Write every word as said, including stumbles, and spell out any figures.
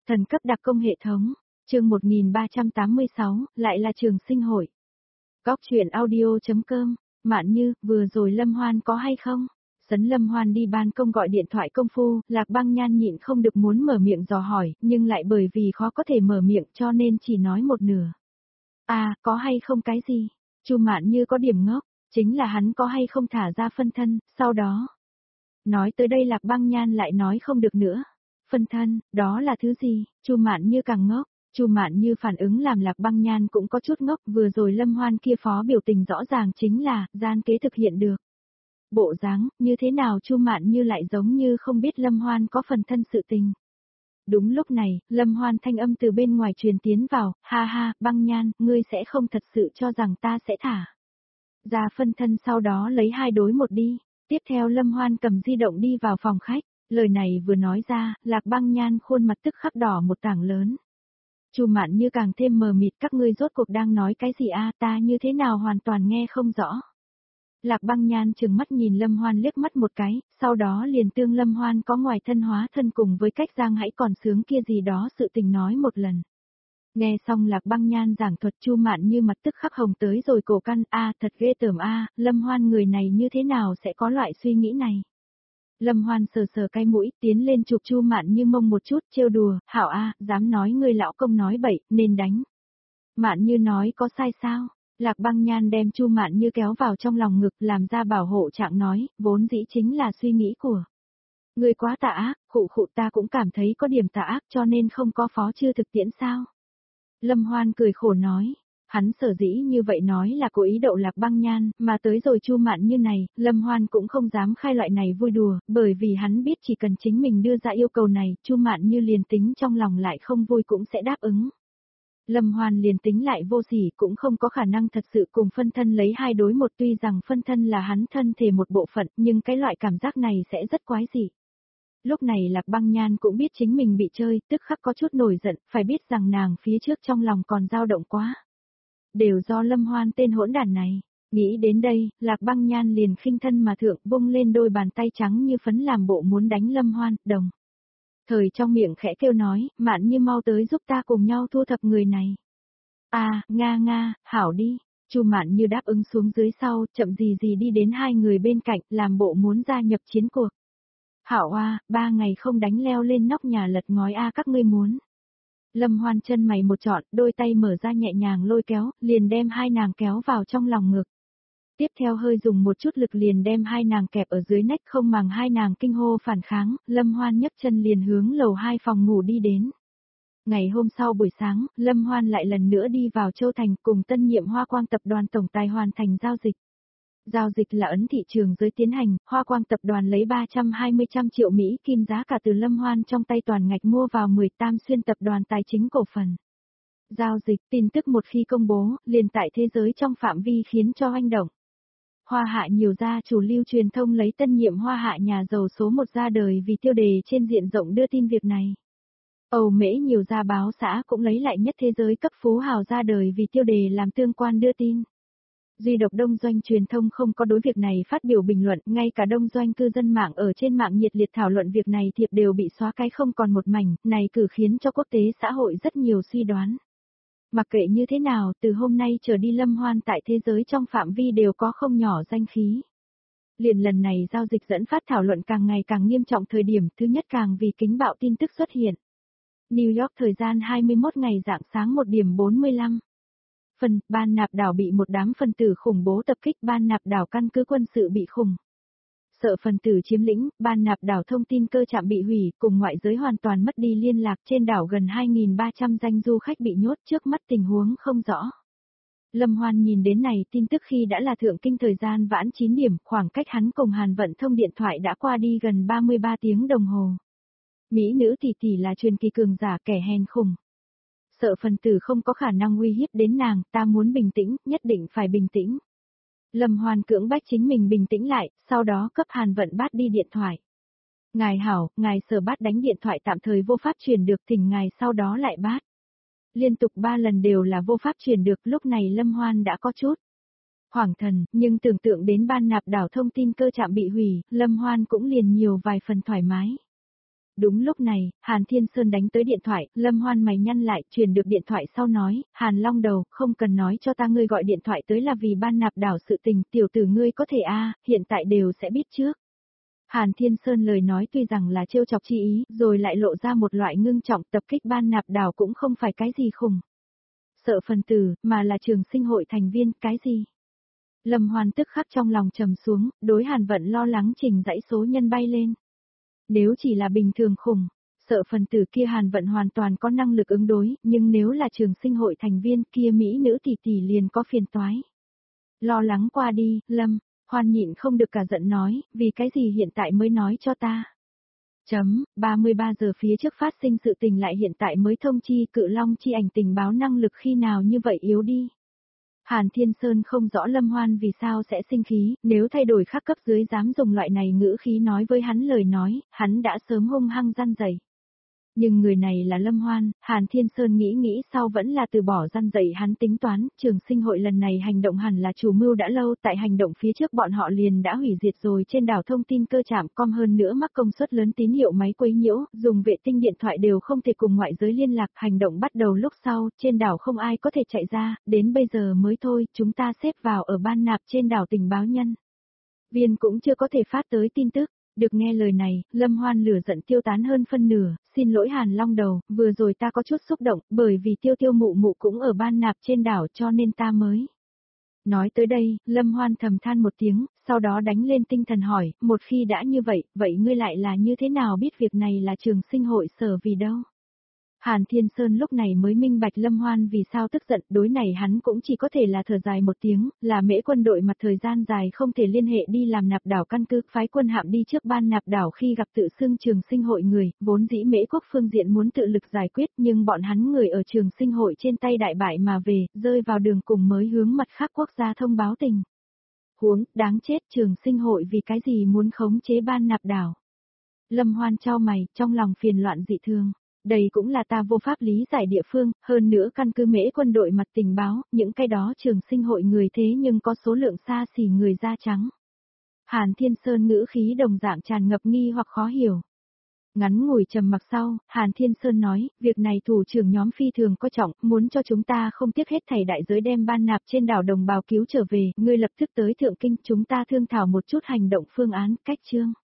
Thần cấp đặc công hệ thống, chương một nghìn ba trăm tám mươi sáu, lại là trường sinh hội. Góc truyện audio.com, Mạn Như, vừa rồi Lâm Hoan có hay không? Sấn Lâm Hoan đi ban công gọi điện thoại công phu, Lạc Băng Nhan nhịn không được muốn mở miệng dò hỏi, nhưng lại bởi vì khó có thể mở miệng cho nên chỉ nói một nửa. À, có hay không cái gì? Chu Mạn Như có điểm ngốc, chính là hắn có hay không thả ra phân thân, sau đó. Nói tới đây Lạc Băng Nhan lại nói không được nữa. Phân thân, đó là thứ gì? Chu Mạn Như càng ngốc. Chu Mạn Như phản ứng làm Lạc Băng Nhan cũng có chút ngốc, vừa rồi Lâm Hoan kia phó biểu tình rõ ràng chính là gian kế thực hiện được. Bộ dáng, như thế nào Chu Mạn Như lại giống như không biết Lâm Hoan có phần thân sự tình. Đúng lúc này, Lâm Hoan thanh âm từ bên ngoài truyền tiến vào, ha ha, Băng Nhan, ngươi sẽ không thật sự cho rằng ta sẽ thả ra phân thân sau đó lấy hai đối một đi. Tiếp theo Lâm Hoan cầm di động đi vào phòng khách, lời này vừa nói ra, Lạc Băng Nhan khuôn mặt tức khắc đỏ một tảng lớn. Chu Mạn Như càng thêm mờ mịt, các ngươi rốt cuộc đang nói cái gì a, ta như thế nào hoàn toàn nghe không rõ. Lạc Băng Nhan trừng mắt nhìn Lâm Hoan liếc mắt một cái, sau đó liền tương Lâm Hoan có ngoài thân hóa thân cùng với cách giang hãy còn sướng kia gì đó sự tình nói một lần. Nghe xong Lạc Băng Nhan giảng thuật, Chu Mạn Như mặt tức khắc hồng tới rồi cổ căn, a thật ghê tởm a, Lâm Hoan người này như thế nào sẽ có loại suy nghĩ này. Lâm Hoan sờ sờ cái mũi, tiến lên chụp Chu Mạn Như mông một chút, trêu đùa, hảo a, dám nói ngươi lão công nói bậy, nên đánh. Mạn Như nói có sai sao? Lạc Băng Nhan đem Chu Mạn Như kéo vào trong lòng ngực, làm ra bảo hộ trạng nói, vốn dĩ chính là suy nghĩ của ngươi quá tà ác, khụ khụ, ta cũng cảm thấy có điểm tà ác cho nên không có phó chưa thực tiễn sao. Lâm Hoan cười khổ nói, hắn sở dĩ như vậy nói là cố ý đậu Lạc Băng Nhan, mà tới rồi Chu Mạn Như này, Lâm Hoan cũng không dám khai loại này vui đùa, bởi vì hắn biết chỉ cần chính mình đưa ra yêu cầu này, Chu Mạn Như liền tính trong lòng lại không vui cũng sẽ đáp ứng. Lâm Hoan liền tính lại vô sỉ cũng không có khả năng thật sự cùng phân thân lấy hai đối một, tuy rằng phân thân là hắn thân thể một bộ phận, nhưng cái loại cảm giác này sẽ rất quái dị. Lúc này Lạc Băng Nhan cũng biết chính mình bị chơi, tức khắc có chút nổi giận, phải biết rằng nàng phía trước trong lòng còn dao động quá. Đều do Lâm Hoan tên hỗn đản này. Nghĩ đến đây, Lạc Băng Nhan liền khinh thân mà thượng, vung lên đôi bàn tay trắng như phấn làm bộ muốn đánh Lâm Hoan, đồng. Thời trong miệng khẽ kêu nói, Mạn Như mau tới giúp ta cùng nhau thu thập người này. À, nga nga, hảo đi. Chu Mạn Như đáp ứng xuống dưới sau, chậm gì gì đi đến hai người bên cạnh, làm bộ muốn gia nhập chiến cuộc. Hảo a, ba ngày không đánh leo lên nóc nhà lật ngói a, các ngươi muốn. Lâm Hoan chân mày một trọn, đôi tay mở ra nhẹ nhàng lôi kéo, liền đem hai nàng kéo vào trong lòng ngực. Tiếp theo hơi dùng một chút lực liền đem hai nàng kẹp ở dưới nách, không màng hai nàng kinh hô phản kháng, Lâm Hoan nhấc chân liền hướng lầu hai phòng ngủ đi đến. Ngày hôm sau buổi sáng, Lâm Hoan lại lần nữa đi vào Châu Thành cùng tân nhiệm Hoa Quang tập đoàn tổng tài hoàn thành giao dịch. Giao dịch là ấn thị trường giới tiến hành, Hoa Quang tập đoàn lấy ba trăm hai mươi trăm triệu Mỹ kim giá cả từ Lâm Hoan trong tay toàn ngạch mua vào mười Tam Xuyên tập đoàn tài chính cổ phần. Giao dịch, tin tức một khi công bố, liền tại thế giới trong phạm vi khiến cho hoành động. Hoa Hạ nhiều gia chủ lưu truyền thông lấy tân nhiệm Hoa Hạ nhà giàu số một ra đời vì tiêu đề trên diện rộng đưa tin việc này. Âu Mễ nhiều gia báo xã cũng lấy lại nhất thế giới cấp phú hào ra đời vì tiêu đề làm tương quan đưa tin. Duy độc Đông Doanh truyền thông không có đối việc này phát biểu bình luận, ngay cả Đông Doanh cư dân mạng ở trên mạng nhiệt liệt thảo luận việc này thiệp đều bị xóa cái không còn một mảnh, này cử khiến cho quốc tế xã hội rất nhiều suy đoán. Mặc kệ như thế nào, từ hôm nay trở đi Lâm Hoan tại thế giới trong phạm vi đều có không nhỏ danh khí. Liền lần này giao dịch dẫn phát thảo luận càng ngày càng nghiêm trọng, thời điểm thứ nhất càng vì kính bạo tin tức xuất hiện. New York thời gian hai mươi mốt ngày rạng sáng một điểm bốn mươi lăm. Phần, Ban Nạp đảo bị một đám phần tử khủng bố tập kích, Ban Nạp đảo căn cứ quân sự bị khủng. Sợ phần tử chiếm lĩnh, Ban Nạp đảo thông tin cơ trạm bị hủy, cùng ngoại giới hoàn toàn mất đi liên lạc, trên đảo gần hai nghìn ba trăm danh du khách bị nhốt, trước mắt tình huống không rõ. Lâm Hoan nhìn đến này tin tức khi đã là thượng kinh thời gian vãn chín điểm, khoảng cách hắn cùng Hàn Vận thông điện thoại đã qua đi gần ba mươi ba tiếng đồng hồ. Mỹ nữ tỷ tỷ là truyền kỳ cường giả, kẻ hèn khủng. Sợ phần tử không có khả năng uy hiếp đến nàng, ta muốn bình tĩnh, nhất định phải bình tĩnh. Lâm Hoan cưỡng bách chính mình bình tĩnh lại, sau đó cấp Hàn Vận Bát đi điện thoại. Ngài hảo, ngài Sở Bát đánh điện thoại tạm thời vô pháp truyền được, thỉnh ngài sau đó lại bát. Liên tục ba lần đều là vô pháp truyền được, lúc này Lâm Hoan đã có chút hoảng thần, nhưng tưởng tượng đến Ban Nạp đảo thông tin cơ trạm bị hủy, Lâm Hoan cũng liền nhiều vài phần thoải mái. Đúng lúc này, Hàn Thiên Sơn đánh tới điện thoại, Lâm Hoan mày nhăn lại, truyền được điện thoại sau nói, Hàn Long Đầu, không cần nói cho ta ngươi gọi điện thoại tới là vì ban nạp đảo sự tình, tiểu tử ngươi có thể a, hiện tại đều sẽ biết trước. Hàn Thiên Sơn lời nói tuy rằng là trêu chọc chi ý, rồi lại lộ ra một loại ngưng trọng, tập kích ban nạp đảo cũng không phải cái gì khủng. Sợ phần tử, mà là trường sinh hội thành viên, cái gì? Lâm Hoan tức khắc trong lòng trầm xuống, đối Hàn Vận lo lắng trình dãy số nhân bay lên. Nếu chỉ là bình thường khủng, sợ phần tử kia Hàn Vận hoàn toàn có năng lực ứng đối, nhưng nếu là trường sinh hội thành viên kia Mỹ nữ tỷ tỷ liền có phiền toái. Lo lắng qua đi, Lâm, Hoan nhịn không được cả giận nói, vì cái gì hiện tại mới nói cho ta. Chấm, ba mươi ba giờ phía trước phát sinh sự tình lại hiện tại mới thông chi Cự Long chi ảnh tình báo năng lực khi nào như vậy yếu đi. Hàn Thiên Sơn không rõ Lâm Hoan vì sao sẽ sinh khí, nếu thay đổi khác cấp dưới dám dùng loại này ngữ khí nói với hắn lời nói, hắn đã sớm hung hăng răn dày. Nhưng người này là Lâm Hoan, Hàn Thiên Sơn nghĩ nghĩ sau vẫn là từ bỏ răn dạy hắn tính toán, trường sinh hội lần này hành động hẳn là chủ mưu đã lâu, tại hành động phía trước bọn họ liền đã hủy diệt rồi trên đảo thông tin cơ trạm com hơn nữa mắc công suất lớn tín hiệu máy quấy nhiễu, dùng vệ tinh điện thoại đều không thể cùng ngoại giới liên lạc, hành động bắt đầu lúc sau, trên đảo không ai có thể chạy ra, đến bây giờ mới thôi, chúng ta xếp vào ở ban nạp trên đảo tình báo nhân. Viên cũng chưa có thể phát tới tin tức. Được nghe lời này, Lâm Hoan lửa giận tiêu tán hơn phân nửa, xin lỗi Hàn Long Đầu, vừa rồi ta có chút xúc động, bởi vì tiêu tiêu mụ mụ cũng ở ban nạp trên đảo cho nên ta mới. Nói tới đây, Lâm Hoan thầm than một tiếng, sau đó đánh lên tinh thần hỏi, một khi đã như vậy, vậy ngươi lại là như thế nào biết việc này là trường sinh hội sở vì đâu? Hàn Thiên Sơn lúc này mới minh bạch Lâm Hoan vì sao tức giận, đối này hắn cũng chỉ có thể là thở dài một tiếng, là mễ quân đội mặt thời gian dài không thể liên hệ đi làm nạp đảo căn cứ, phái quân hạm đi trước ban nạp đảo khi gặp tự xưng trường sinh hội người, vốn dĩ mễ quốc phương diện muốn tự lực giải quyết nhưng bọn hắn người ở trường sinh hội trên tay đại bại mà về, rơi vào đường cùng mới hướng mặt khác quốc gia thông báo tình. Huống, đáng chết trường sinh hội vì cái gì muốn khống chế ban nạp đảo. Lâm Hoan trao mày, trong lòng phiền loạn dị thường. Đây cũng là ta vô pháp lý giải địa phương, hơn nữa căn cứ mễ quân đội mặt tình báo, những cái đó trường sinh hội người thế nhưng có số lượng xa xỉ người da trắng. Hàn Thiên Sơn ngữ khí đồng dạng tràn ngập nghi hoặc khó hiểu. Ngắn ngủi trầm mặc sau, Hàn Thiên Sơn nói, việc này thủ trưởng nhóm phi thường có trọng, muốn cho chúng ta không tiếc hết thảy đại giới đem ban nạp trên đảo đồng bào cứu trở về, ngươi lập tức tới Thượng Kinh, chúng ta thương thảo một chút hành động phương án, cách chương.